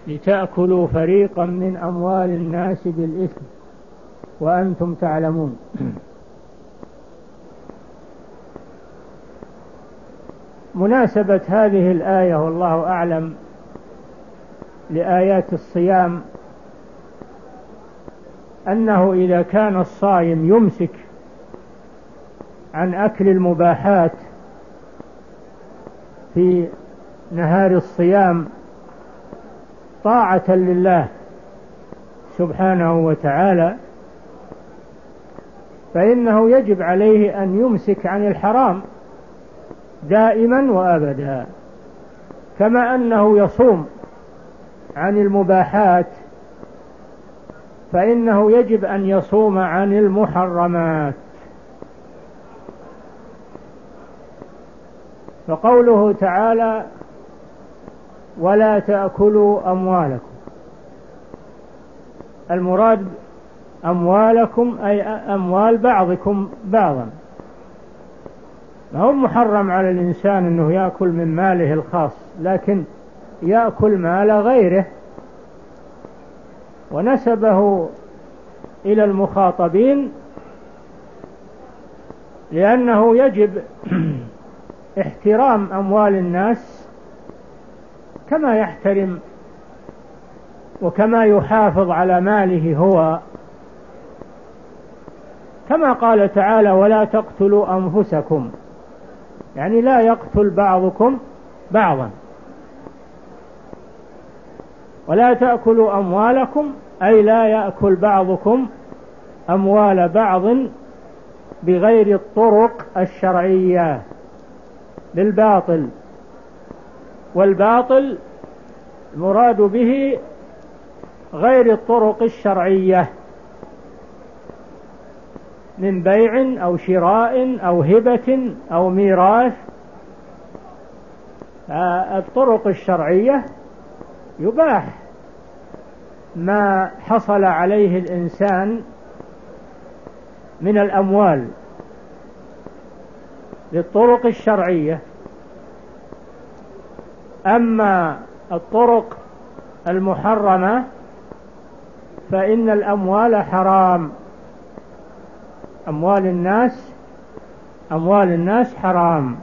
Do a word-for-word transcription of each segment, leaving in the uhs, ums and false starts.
لتأكلوا فريقا من أموال الناس بالإثم وأنتم تعلمون. مناسبة هذه الآية والله أعلم لآيات الصيام أنه إذا كان الصائم يمسك عن أكل المباحات في نهار الصيام طاعة لله سبحانه وتعالى، فإنه يجب عليه أن يمسك عن الحرام دائما وأبدا، كما أنه يصوم عن المباحات فإنه يجب أن يصوم عن المحرمات. فقوله تعالى ولا تأكلوا أموالكم، المراد أموالكم أي أموال بعضكم بعضا، ما هو محرم على الإنسان أنه يأكل من ماله الخاص، لكن يأكل مال غيره، ونسبه إلى المخاطبين لأنه يجب احترام أموال الناس كما يحترم وكما يحافظ على ماله هو، كما قال تعالى ولا تقتلوا أنفسكم، يعني لا يقتل بعضكم بعضا. ولا تأكلوا أموالكم أي لا يأكل بعضكم أموال بعض بغير الطرق الشرعية بالباطل، والباطل المراد به غير الطرق الشرعية من بيع أو شراء أو هبة أو ميراث. الطرق الشرعية يباح ما حصل عليه الإنسان من الأموال للطرق الشرعية، أما الطرق المحرمة فإن الأموال حرام، أموال الناس أموال الناس حرام،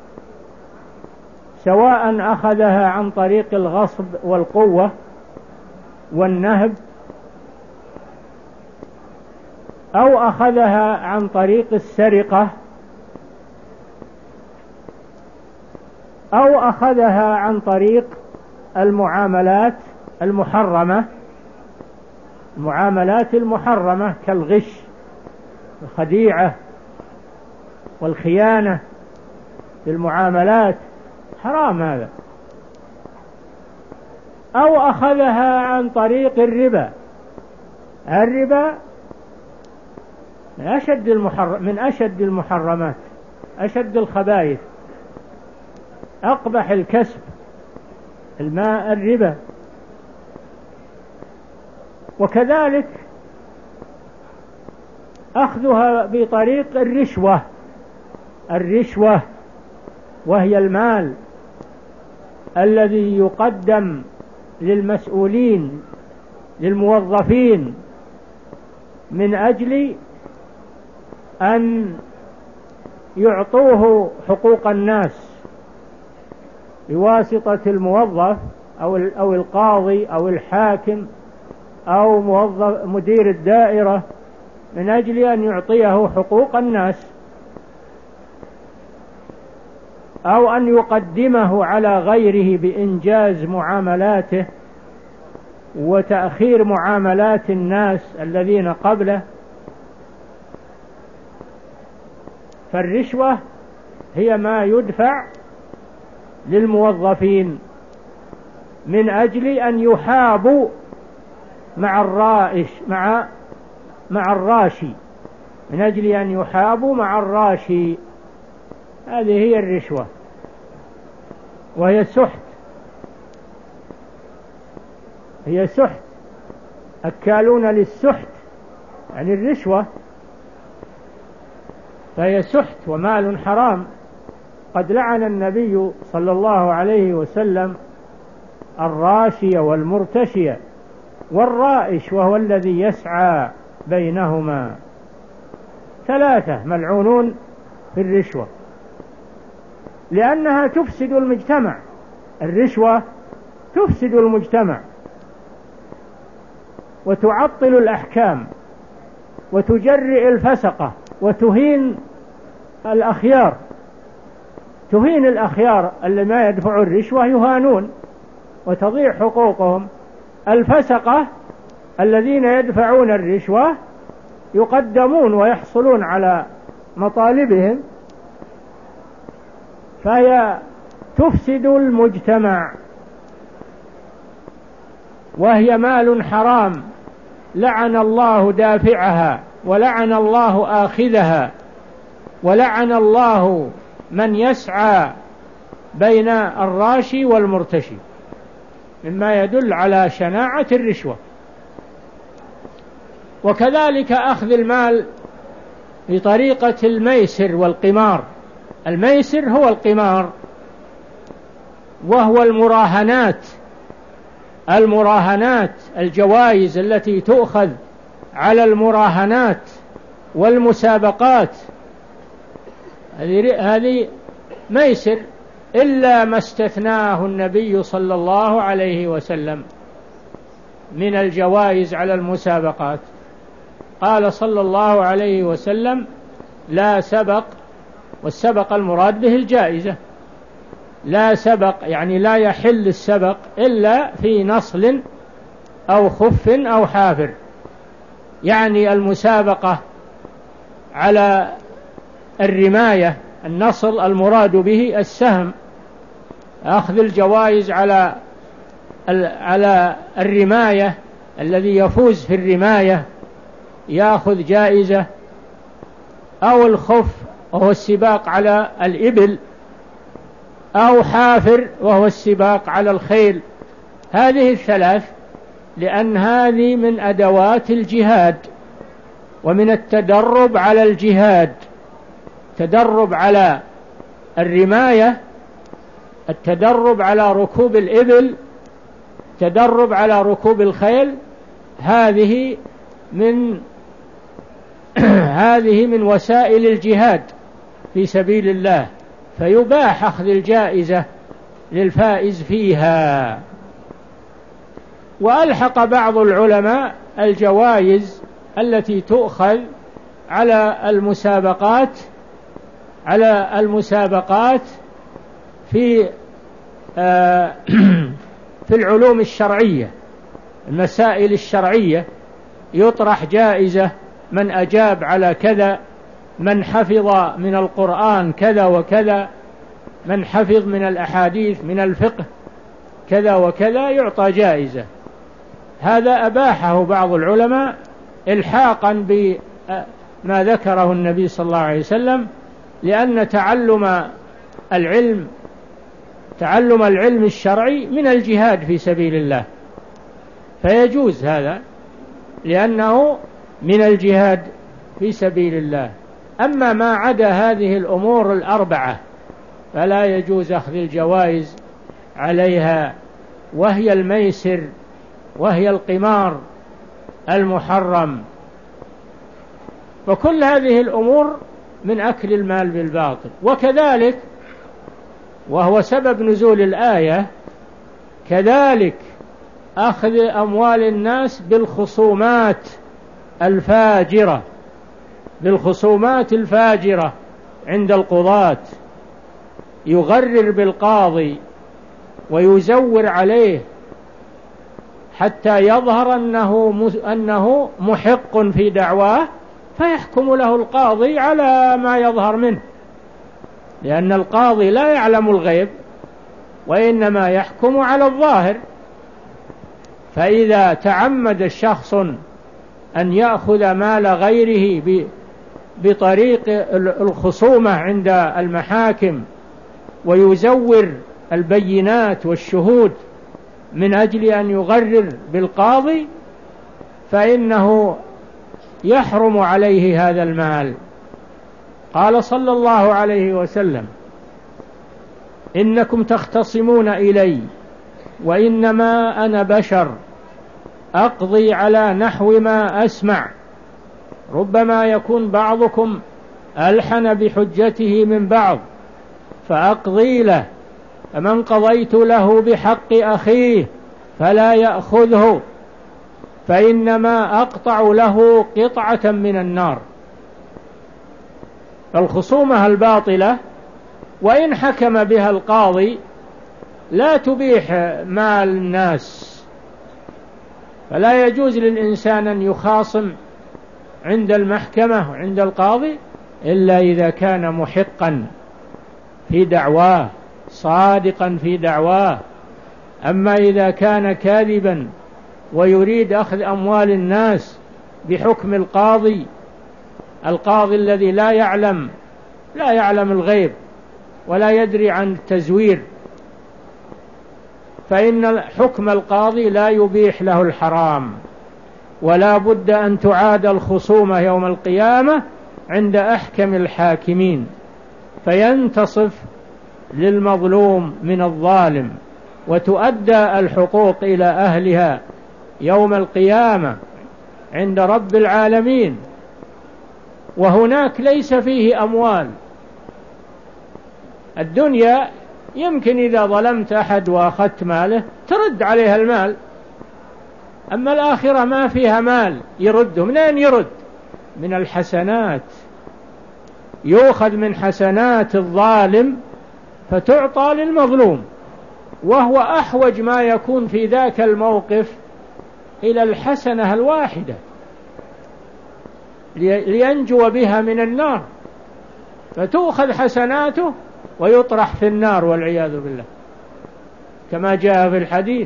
سواء أخذها عن طريق الغصب والقوة والنهب أو أخذها عن طريق السرقة أو أخذها عن طريق المعاملات المحرمة، المعاملات المحرمة كالغش والخديعة والخيانة في المعاملات، حرام هذا. أو أخذها عن طريق الربا، الربا من أشد المحرم من أشد المحرمات، أشد الخبائث، أقبح الكسب الماء الربا. وكذلك أخذها بطريق الرشوة، الرشوة وهي المال الذي يقدم للمسؤولين للموظفين من أجل أن يعطوه حقوق الناس بواسطة الموظف أو أو القاضي أو الحاكم أو موظف مدير الدائرة، من أجل أن يعطيه حقوق الناس أو أن يقدمه على غيره بإنجاز معاملاته وتأخير معاملات الناس الذين قبله. فالرشوة هي ما يدفع للموظفين من أجل أن يحابوا مع الرائش مع مع الراشي، من أجل أن يحابوا مع الراشي. هذه هي الرشوة، وهي سحت، هي سحت، أكالون للسحت يعني الرشوة، فهي سحت ومال حرام. قد لعن النبي صلى الله عليه وسلم الراشية والمرتشية، والرائش وهو الذي يسعى بينهما. ثلاثة ملعونون في الرشوة لأنها تفسد المجتمع. الرشوة تفسد المجتمع وتعطل الأحكام وتجرئ الفسقة وتهين الأخيار. تهين الأخيار اللي ما يدفعوا الرشوة يهانون وتضيع حقوقهم. الفسقة الذين يدفعون الرشوة يقدمون ويحصلون على مطالبهم، فهي تفسد المجتمع، وهي مال حرام لعن الله دافعها ولعن الله آخذها ولعن الله من يسعى بين الراشي والمرتشي، مما يدل على شناعة الرشوة. وكذلك أخذ المال بطريقة الميسر والقمار. الميسر هو القمار، وهو المراهنات المراهنات الجوائز التي تؤخذ على المراهنات والمسابقات، هذه ميسر، إلا ما استثناه النبي صلى الله عليه وسلم من الجوائز على المسابقات. قال صلى الله عليه وسلم: لا سبق، والسبق المراد به الجائزة، لا سبق يعني لا يحل السبق إلا في نصل أو خف أو حافر، يعني المسابقة على الرماية. النصل المراد به السهم، أخذ الجوائز على على الرماية، الذي يفوز في الرماية يأخذ جائزة، أو الخف وهو السباق على الإبل، أو حافر وهو السباق على الخيل. هذه الثلاث، لأن هذه من أدوات الجهاد ومن التدرب على الجهاد. تدرب على الرماية، التدرب على ركوب الإبل، تدرب على ركوب الخيل، هذه من هذه من وسائل الجهاد في سبيل الله، فيباح أخذ الجائزة للفائز فيها. وألحق بعض العلماء الجوائز التي تؤخذ على المسابقات على المسابقات في في العلوم الشرعية، المسائل الشرعية، يطرح جائزة من أجاب على كذا، من حفظ من القرآن كذا وكذا، من حفظ من الأحاديث من الفقه كذا وكذا، يعطى جائزة. هذا أباحه بعض العلماء إلحاقا بما ذكره النبي صلى الله عليه وسلم، لأن تعلم العلم تعلم العلم الشرعي من الجهاد في سبيل الله، فيجوز هذا لأنه من الجهاد في سبيل الله. أما ما عدا هذه الأمور الأربعة فلا يجوز أخذ الجوائز عليها، وهي الميسر، وهي القمار المحرم. وكل هذه الأمور من أكل المال بالباطل. وكذلك، وهو سبب نزول الآية، كذلك أخذ أموال الناس بالخصومات الفاجرة بالخصومات الفاجرة عند القضاة، يغرر بالقاضي ويزور عليه حتى يظهر أنه أنه محق في دعواه، فيحكم له القاضي على ما يظهر منه، لأن القاضي لا يعلم الغيب وإنما يحكم على الظاهر. فإذا تعمد الشخص أن يأخذ مال غيره بطريق الخصومة عند المحاكم ويزور البينات والشهود من أجل أن يغرر بالقاضي، فإنه يحرم عليه هذا المال. قال صلى الله عليه وسلم: إنكم تختصمون إلي وإنما أنا بشر أقضي على نحو ما أسمع، ربما يكون بعضكم ألحن بحجته من بعض فأقضي له، فمن قضيت له بحق أخيه فلا يأخذه فإنما أقطع له قطعة من النار. فالخصومة الباطلة وإن حكم بها القاضي لا تبيح مال الناس، فلا يجوز للإنسان أن يخاصم عند المحكمة وعند القاضي إلا إذا كان محقا في دعواه صادقا في دعواه. أما إذا كان كاذبا ويريد أخذ أموال الناس بحكم القاضي، القاضي الذي لا يعلم لا يعلم الغيب ولا يدري عن التزوير، فإن حكم القاضي لا يبيح له الحرام، ولا بد أن تعاد الخصومة يوم القيامة عند أحكم الحاكمين فينتصف للمظلوم من الظالم، وتؤدى الحقوق إلى أهلها يوم القيامة عند رب العالمين. وهناك ليس فيه أموال. الدنيا يمكن إذا ظلمت أحد وأخذت ماله ترد عليها المال، أما الآخرة ما فيها مال يرده. من أين يرد؟ من الحسنات، يؤخذ من حسنات الظالم فتعطى للمظلوم، وهو أحوج ما يكون في ذاك الموقف إلى الحسنة الواحدة لينجو بها من النار، فتؤخذ حسناته ويطرح في النار والعياذ بالله كما جاء في الحديث.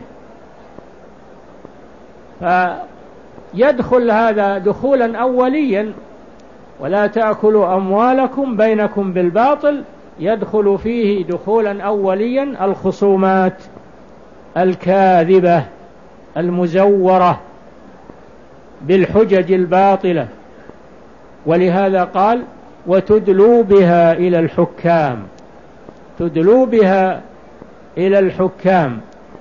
فيدخل هذا دخولا أوليا، ولا تأكلوا أموالكم بينكم بالباطل، يدخل فيه دخولا أوليا الخصومات الكاذبة المزورة بالحجج الباطلة. ولهذا قال وتدلوا بها إلى الحكام، تدلوا بها إلى الحكام.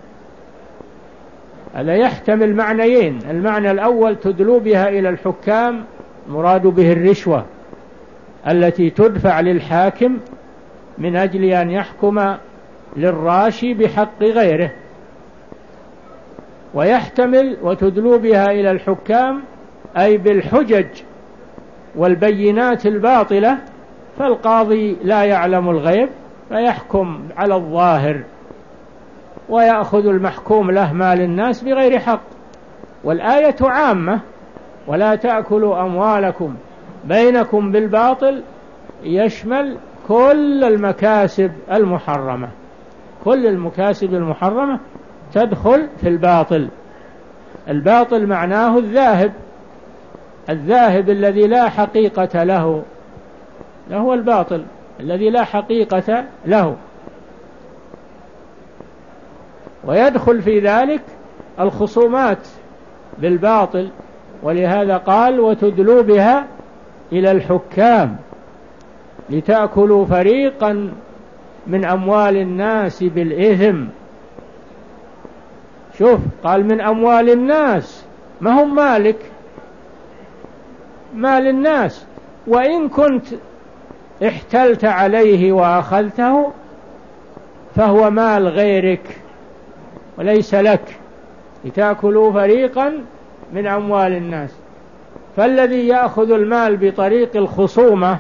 هذا يحتمل معنيين، المعنى الأول تدلوا بها إلى الحكام مراد به الرشوة التي تدفع للحاكم من أجل أن يحكم للراشي بحق غيره، ويحتمل وتدلوا بها إلى الحكام أي بالحجج والبينات الباطلة، فالقاضي لا يعلم الغيب فيحكم على الظاهر ويأخذ المحكوم له مال الناس بغير حق. والآية عامة، ولا تأكلوا أموالكم بينكم بالباطل، يشمل كل المكاسب المحرمة، كل المكاسب المحرمة تدخل في الباطل. الباطل معناه الذاهب، الذاهب الذي لا حقيقة له، هو الباطل الذي لا حقيقة له. ويدخل في ذلك الخصومات بالباطل، ولهذا قال وتدلوا بها إلى الحكام لتأكلوا فريقا من أموال الناس بالإثم. شوف قال من أموال الناس، ما هم مالك، مال الناس، وإن كنت احتلت عليه وأخذته فهو مال غيرك وليس لك، لتأكلوا فريقا من أموال الناس. فالذي يأخذ المال بطريق الخصومة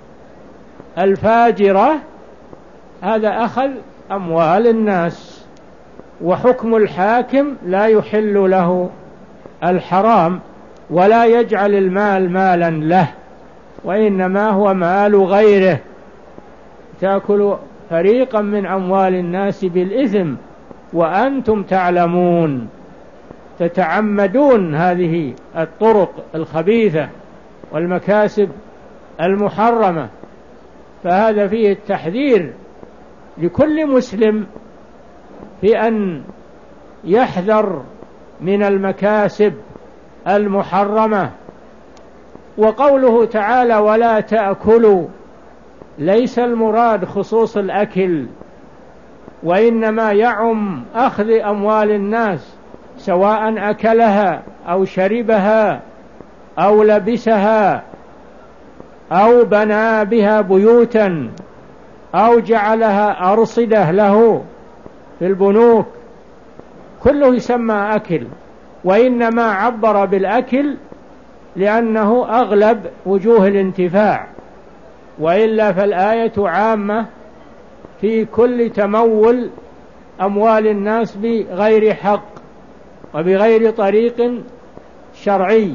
الفاجرة هذا أخذ أموال الناس، وحكم الحاكم لا يحل له الحرام ولا يجعل المال مالا له، وإنما هو مال غيره. تأكل فريقا من أموال الناس بالإثم وأنتم تعلمون، تتعمدون هذه الطرق الخبيثة والمكاسب المحرمة. فهذا فيه التحذير لكل مسلم في أن يحذر من المكاسب المحرمة. وقوله تعالى ولا تأكلوا، ليس المراد خصوص الأكل، وإنما يعم أخذ أموال الناس، سواء أكلها أو شربها أو لبسها أو بنى بها بيوتا أو جعلها أرصدة له في البنوك، كله يسمى أكل. وإنما عبر بالأكل لأنه أغلب وجوه الانتفاع، وإلا فالآية عامة في كل تمول أموال الناس بغير حق وبغير طريق شرعي.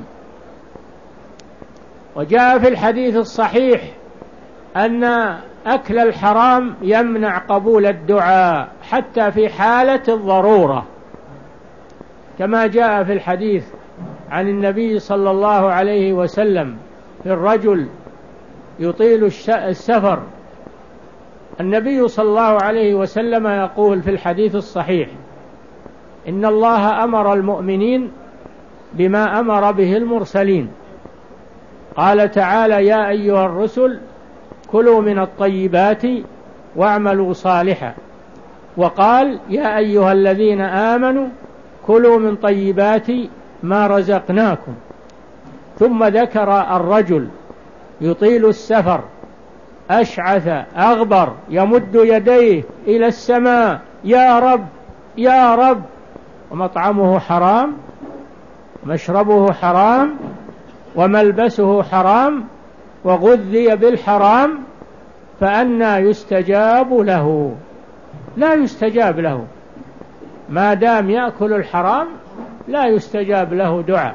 وجاء في الحديث الصحيح أن أكل الحرام يمنع قبول الدعاء حتى في حالة الضرورة، كما جاء في الحديث عن النبي صلى الله عليه وسلم في الرجل يطيل السفر. النبي صلى الله عليه وسلم يقول في الحديث الصحيح: إن الله أمر المؤمنين بما أمر به المرسلين. قال تعالى: يا أيها الرسل كلوا من الطيبات واعملوا صالحا. وقال: يا أيها الذين آمنوا كلوا من طيبات ما رزقناكم. ثم ذكر الرجل يطيل السفر أشعث أغبر يمد يديه إلى السماء: يا رب يا رب، ومطعمه حرام، مشربه حرام، وملبسه حرام، وغذي بالحرام، فأنى يستجاب له؟ لا يستجاب له ما دام يأكل الحرام، لا يستجاب له دعاء.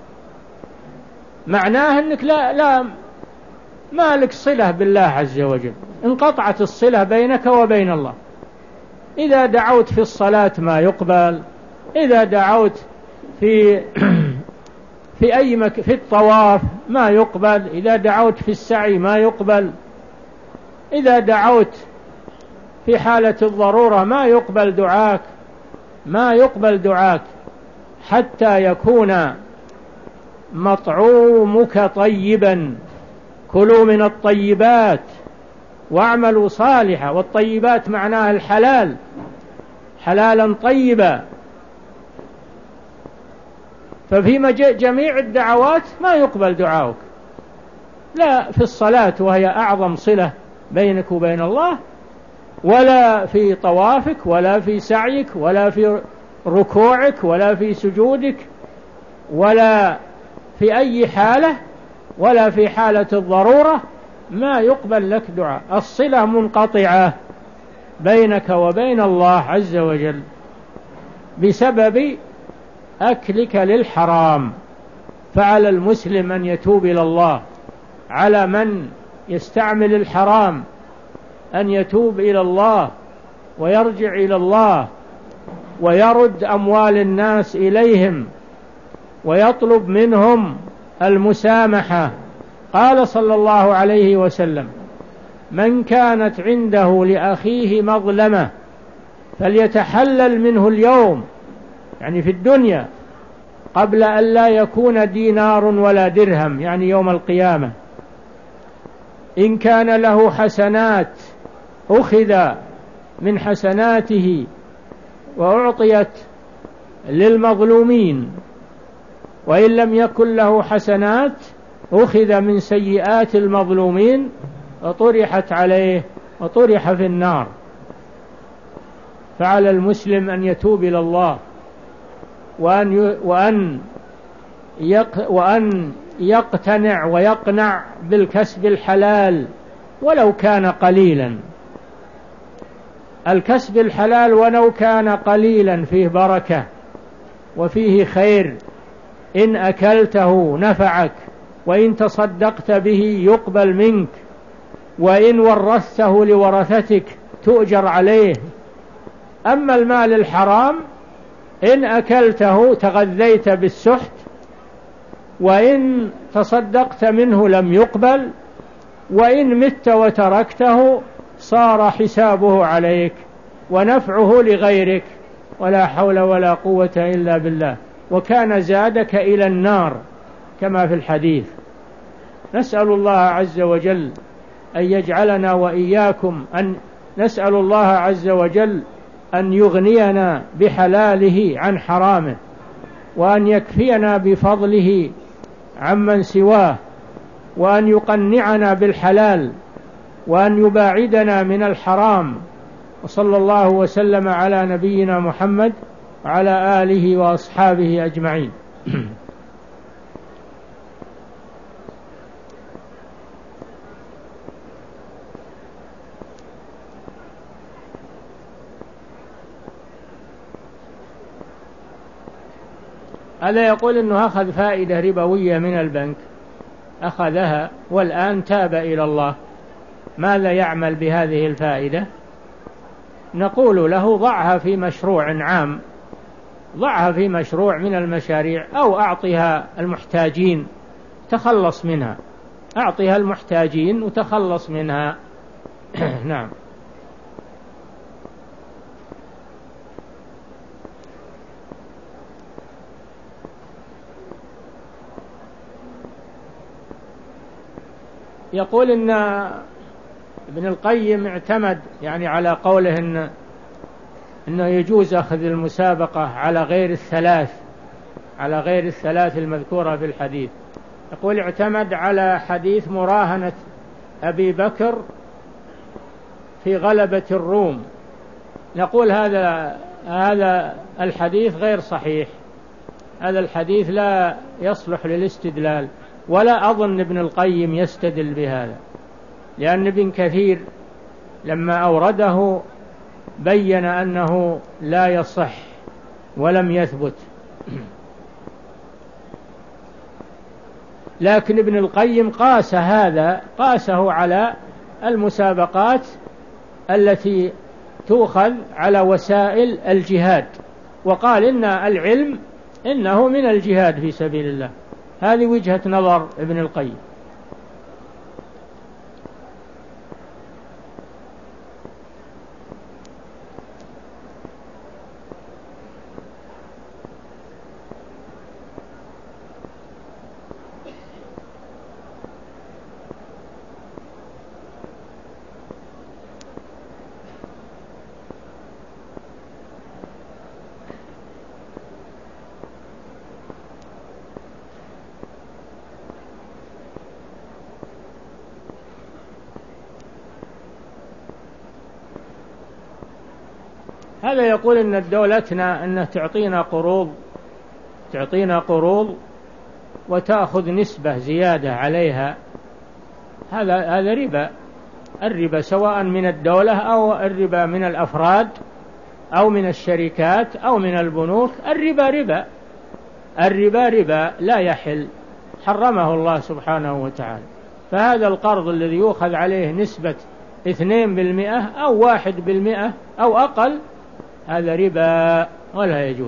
معناه أنك لا لا ما لك صلة بالله عز وجل، انقطعت الصلة بينك وبين الله. إذا دعوت في الصلاة ما يقبل، إذا دعوت في في أي مك في الطواف ما يقبل، إذا دعوت في السعي ما يقبل، إذا دعوت في حالة الضرورة ما يقبل دعاك، ما يقبل دعاك حتى يكون مطعومك طيبا. كلوا من الطيبات واعملوا صالحا. والطيبات معناها الحلال، حلالا طيبا. ففي جميع الدعوات ما يقبل دعاؤك، لا في الصلاة وهي أعظم صلة بينك وبين الله، ولا في طوافك، ولا في سعيك، ولا في ركوعك، ولا في سجودك، ولا في أي حالة، ولا في حالة الضرورة ما يقبل لك دعاء. الصلة منقطعة بينك وبين الله عز وجل بسبب أكلك للحرام. فعلى المسلم أن يتوب إلى الله، على من يستعمل الحرام أن يتوب إلى الله ويرجع إلى الله ويرد أموال الناس إليهم ويطلب منهم المسامحة. قال صلى الله عليه وسلم: من كانت عنده لأخيه مظلمة فليتحلل منه اليوم، يعني في الدنيا، قبل أن لا يكون دينار ولا درهم، يعني يوم القيامة. إن كان له حسنات أخذ من حسناته وأعطيت للمظلومين، وإن لم يكن له حسنات أخذ من سيئات المظلومين وطرحت عليه وطرح في النار. فعلى المسلم أن يتوب إلى الله، وأن وأن وأن يقتنع ويقنع بالكسب الحلال ولو كان قليلا. الكسب الحلال ولو كان قليلا فيه بركة وفيه خير، إن أكلته نفعك، وإن تصدقت به يقبل منك، وإن ورثته لورثتك تؤجر عليه. أما المال الحرام إن أكلته تغذيت بالسحت، وإن تصدقت منه لم يقبل، وإن مت وتركته صار حسابه عليك ونفعه لغيرك، ولا حول ولا قوة إلا بالله، وكان زادك إلى النار كما في الحديث. نسأل الله عز وجل أن يجعلنا وإياكم أن نسأل الله عز وجل أن يغنينا بحلاله عن حرامه، وأن يكفينا بفضله عمن سواه، وأن يقنعنا بالحلال، وأن يباعدنا من الحرام. وصلى الله وسلم على نبينا محمد وعلى آله وأصحابه أجمعين. هذا يقول أنه أخذ فائدة ربوية من البنك، أخذها والآن تاب إلى الله، ماذا يعمل بهذه الفائدة؟ نقول له ضعها في مشروع عام، ضعها في مشروع من المشاريع، أو أعطها المحتاجين تخلص منها، أعطها المحتاجين وتخلص منها. نعم. يقول إن ابن القيم اعتمد يعني على قوله إن إنه يجوز أخذ المسابقة على غير الثلاث على غير الثلاث المذكورة في الحديث. يقول اعتمد على حديث مراهنة أبي بكر في غلبة الروم. نقول هذا هذا الحديث غير صحيح، هذا الحديث لا يصلح للاستدلال، ولا أظن ابن القيم يستدل بهذا، لأن ابن كثير لما أورده بين أنه لا يصح ولم يثبت. لكن ابن القيم قاس هذا قاسه على المسابقات التي تؤخذ على وسائل الجهاد، وقال إن العلم إنه من الجهاد في سبيل الله. هذه وجهة نظر ابن القيم. هذا يقول إن دولتنا أنها تعطينا قروض تعطينا قروض وتأخذ نسبة زيادة عليها. هذا هذا ربا. الربا سواء من الدولة أو الربا من الأفراد أو من الشركات أو من البنوك، الربا ربا الربا ربا لا يحل، حرمه الله سبحانه وتعالى. فهذا القرض الذي يؤخذ عليه نسبة اثنين بالمئة أو واحد بالمئة أو أقل، هذا ربا ولا يجوز.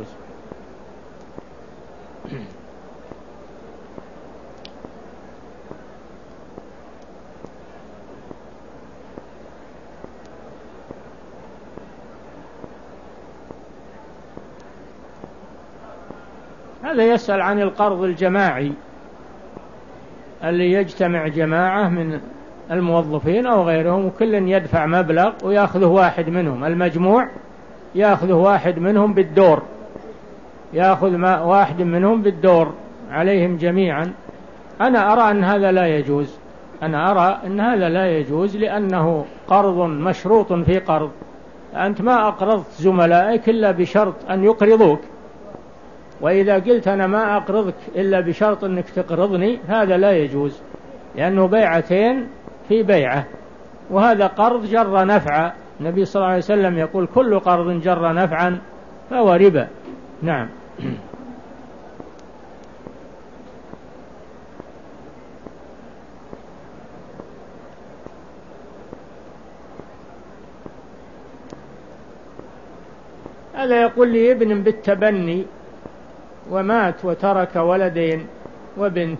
هذا يسأل عن القرض الجماعي اللي يجتمع جماعة من الموظفين أو غيرهم وكل يدفع مبلغ ويأخذه واحد منهم، المجموع يأخذه واحد منهم بالدور، يأخذ واحد منهم بالدور عليهم جميعا. أنا أرى أن هذا لا يجوز أنا أرى أن هذا لا يجوز لأنه قرض مشروط في قرض. أنت ما أقرضت زملائك إلا بشرط أن يقرضوك، وإذا قلت أنا ما أقرضك إلا بشرط أنك تقرضني هذا لا يجوز، لأنه بيعتين في بيعة، وهذا قرض جر نفعا. النبي صلى الله عليه وسلم يقول كل قرض جر نفعا فهو ربا. نعم. هذا يقول لي ابن بالتبني ومات وترك ولدين وبنت،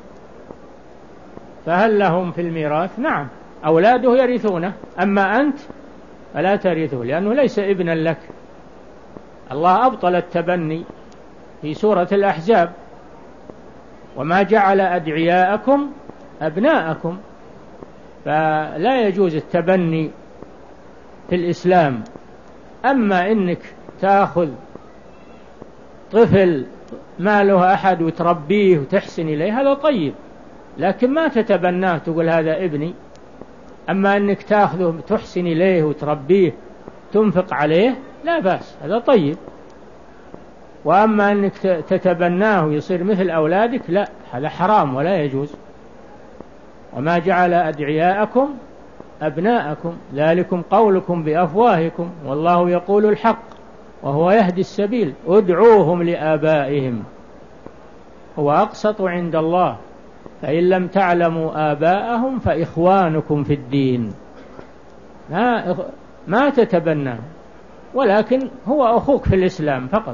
فهل لهم في الميراث؟ نعم، أولاده يرثونه، أما أنت فلا ترثه لأنه ليس ابنا لك. الله أبطل التبني في سورة الأحزاب: وما جعل أدعياءكم أبناءكم. فلا يجوز التبني في الإسلام، أما إنك تأخذ طفل ما له أحد وتربيه وتحسن إليه هذا طيب، لكن ما تتبناه تقول هذا ابني. أما أنك تأخذه تحسن إليه وتربيه تنفق عليه لا بأس، هذا طيب. وأما أنك تتبناه ويصير مثل أولادك لا، هذا حرام ولا يجوز. وما جعل أدعياءكم أبناءكم ذلكم قولكم بأفواهكم والله يقول الحق وهو يهدي السبيل ادعوهم لآبائهم هو أقسط عند الله فإن لم تعلموا آباءهم فإخوانكم في الدين. ما, ما تتبناه، ولكن هو أخوك في الإسلام فقط.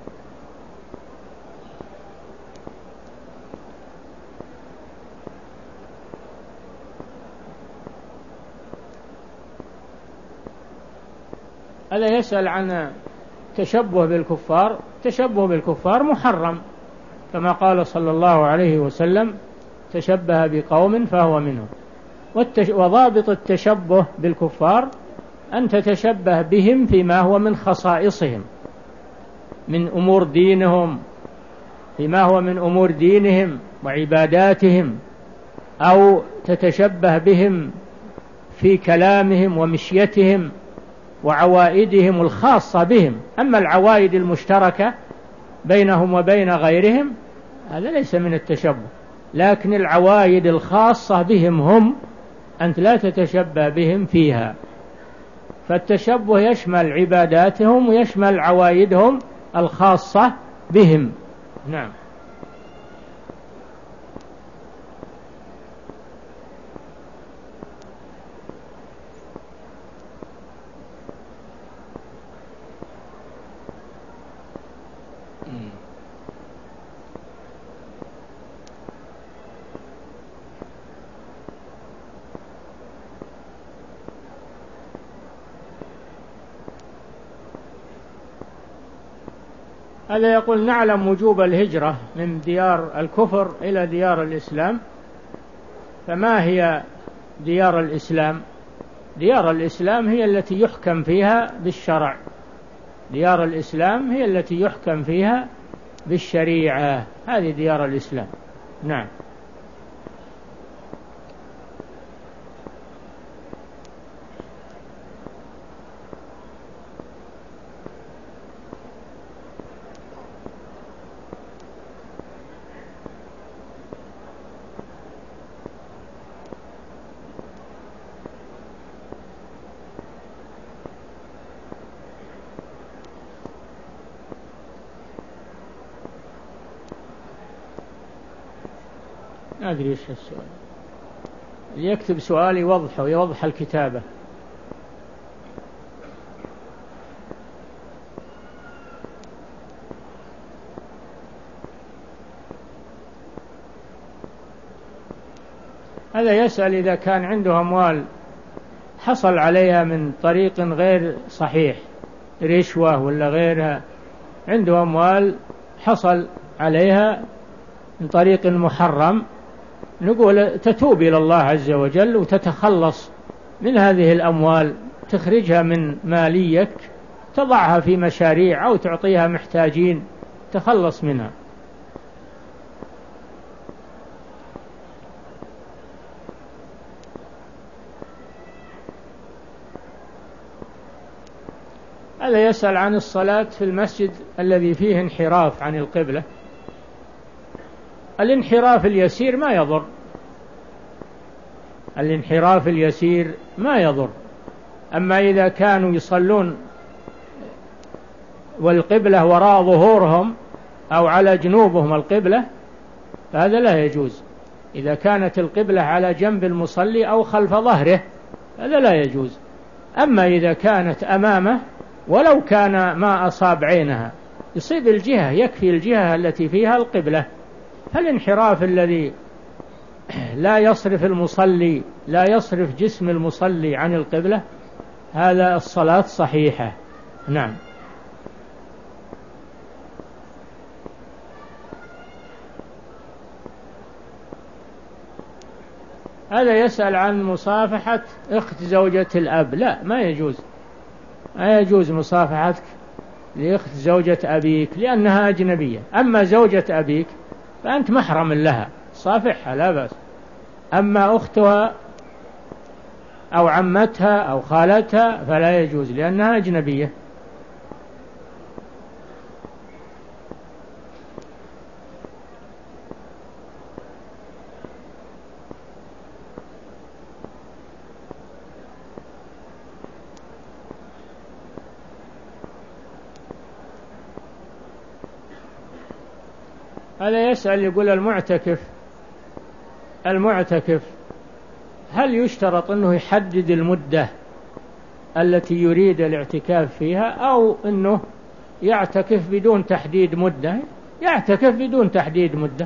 هذا يسأل عن تشبه بالكفار. تشبه بالكفار محرم، كما قال صلى الله عليه وسلم تشبه بقوم فهو منهم. وضابط التشبه بالكفار أن تتشبه بهم فيما هو من خصائصهم من أمور دينهم، فيما هو من أمور دينهم وعباداتهم، أو تتشبه بهم في كلامهم ومشيتهم وعوائدهم الخاصة بهم. أما العوائد المشتركة بينهم وبين غيرهم هذا ليس من التشبه، لكن العوائد الخاصة بهم هم أنت لا تتشبه بهم فيها. فالتشبه يشمل عباداتهم ويشمل عوائدهم الخاصة بهم. نعم. هذا يقول نعلم وجوب الهجرة من ديار الكفر إلى ديار الإسلام، فما هي ديار الإسلام؟ ديار الإسلام هي التي يحكم فيها بالشرع، ديار الإسلام هي التي يحكم فيها بالشريعة، هذه ديار الإسلام. نعم. ما أدري إيش السؤال. اللي يكتب سؤال يوضحه ويوضح الكتابة. هذا يسأل إذا كان عنده أموال حصل عليها من طريق غير صحيح، رشوة ولا غيرها، عنده أموال حصل عليها من طريق محرم، نقول تتوب إلى الله عز وجل وتتخلص من هذه الأموال، تخرجها من ماليك تضعها في مشاريع أو تعطيها محتاجين، تخلص منها. هذا يسأل عن الصلاة في المسجد الذي فيه انحراف عن القبلة. الانحراف اليسير ما يضر، الانحراف اليسير ما يضر. أما إذا كانوا يصلون والقبلة وراء ظهورهم أو على جنوبهم القبلة فهذا لا يجوز. إذا كانت القبلة على جنب المصلي أو خلف ظهره هذا لا يجوز. أما إذا كانت أمامه ولو كان ما أصاب عينها يصيب الجهة، يكفي الجهة التي فيها القبلة. فالانحراف الذي لا يصرف المصلي لا يصرف جسم المصلي عن القبلة هذا الصلاة صحيحة. نعم. هذا يسأل عن مصافحة أخت زوجة الأب. لا، ما يجوز. لا يجوز مصافحتك لأخت زوجة أبيك لأنها أجنبية. أما زوجة أبيك فأنت محرم لها، صافحها لا بأس. أما أختها أو عمتها أو خالتها فلا يجوز لأنها أجنبية. هذا يسأل يقول المعتكف المعتكف هل يشترط أنه يحدد المدة التي يريد الاعتكاف فيها أو أنه يعتكف بدون تحديد مدة؟ يعتكف بدون تحديد مدة،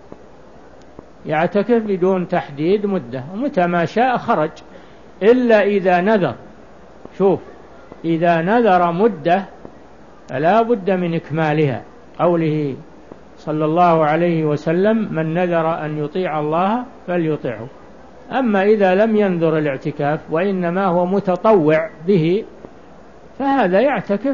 يعتكف بدون تحديد مدة، ومتى ما شاء خرج، إلا إذا نذر. شوف، إذا نذر مدة فلا بد من إكمالها، قوله صلى الله عليه وسلم: من نذر أن يطيع الله فليطيعه. أما إذا لم ينذر الاعتكاف وإنما هو متطوع به فهذا يعتكف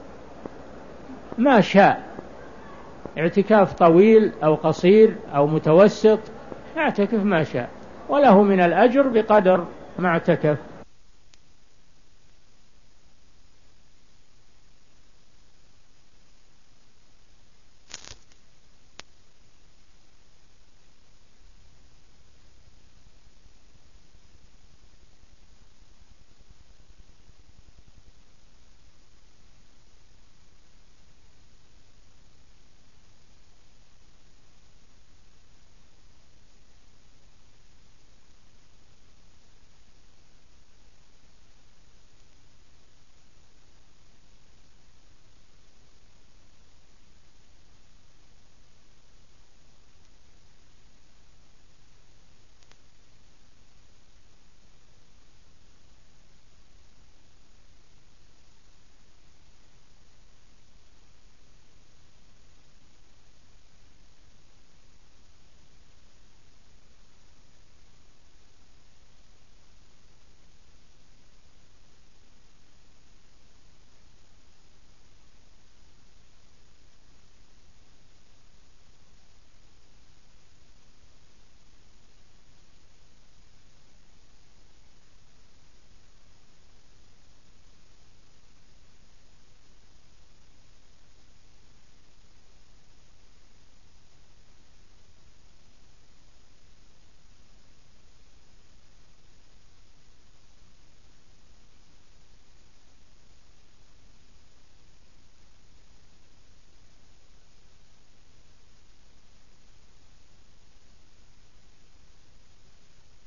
ما شاء، اعتكاف طويل أو قصير أو متوسط، يعتكف ما شاء، وله من الأجر بقدر ما اعتكف.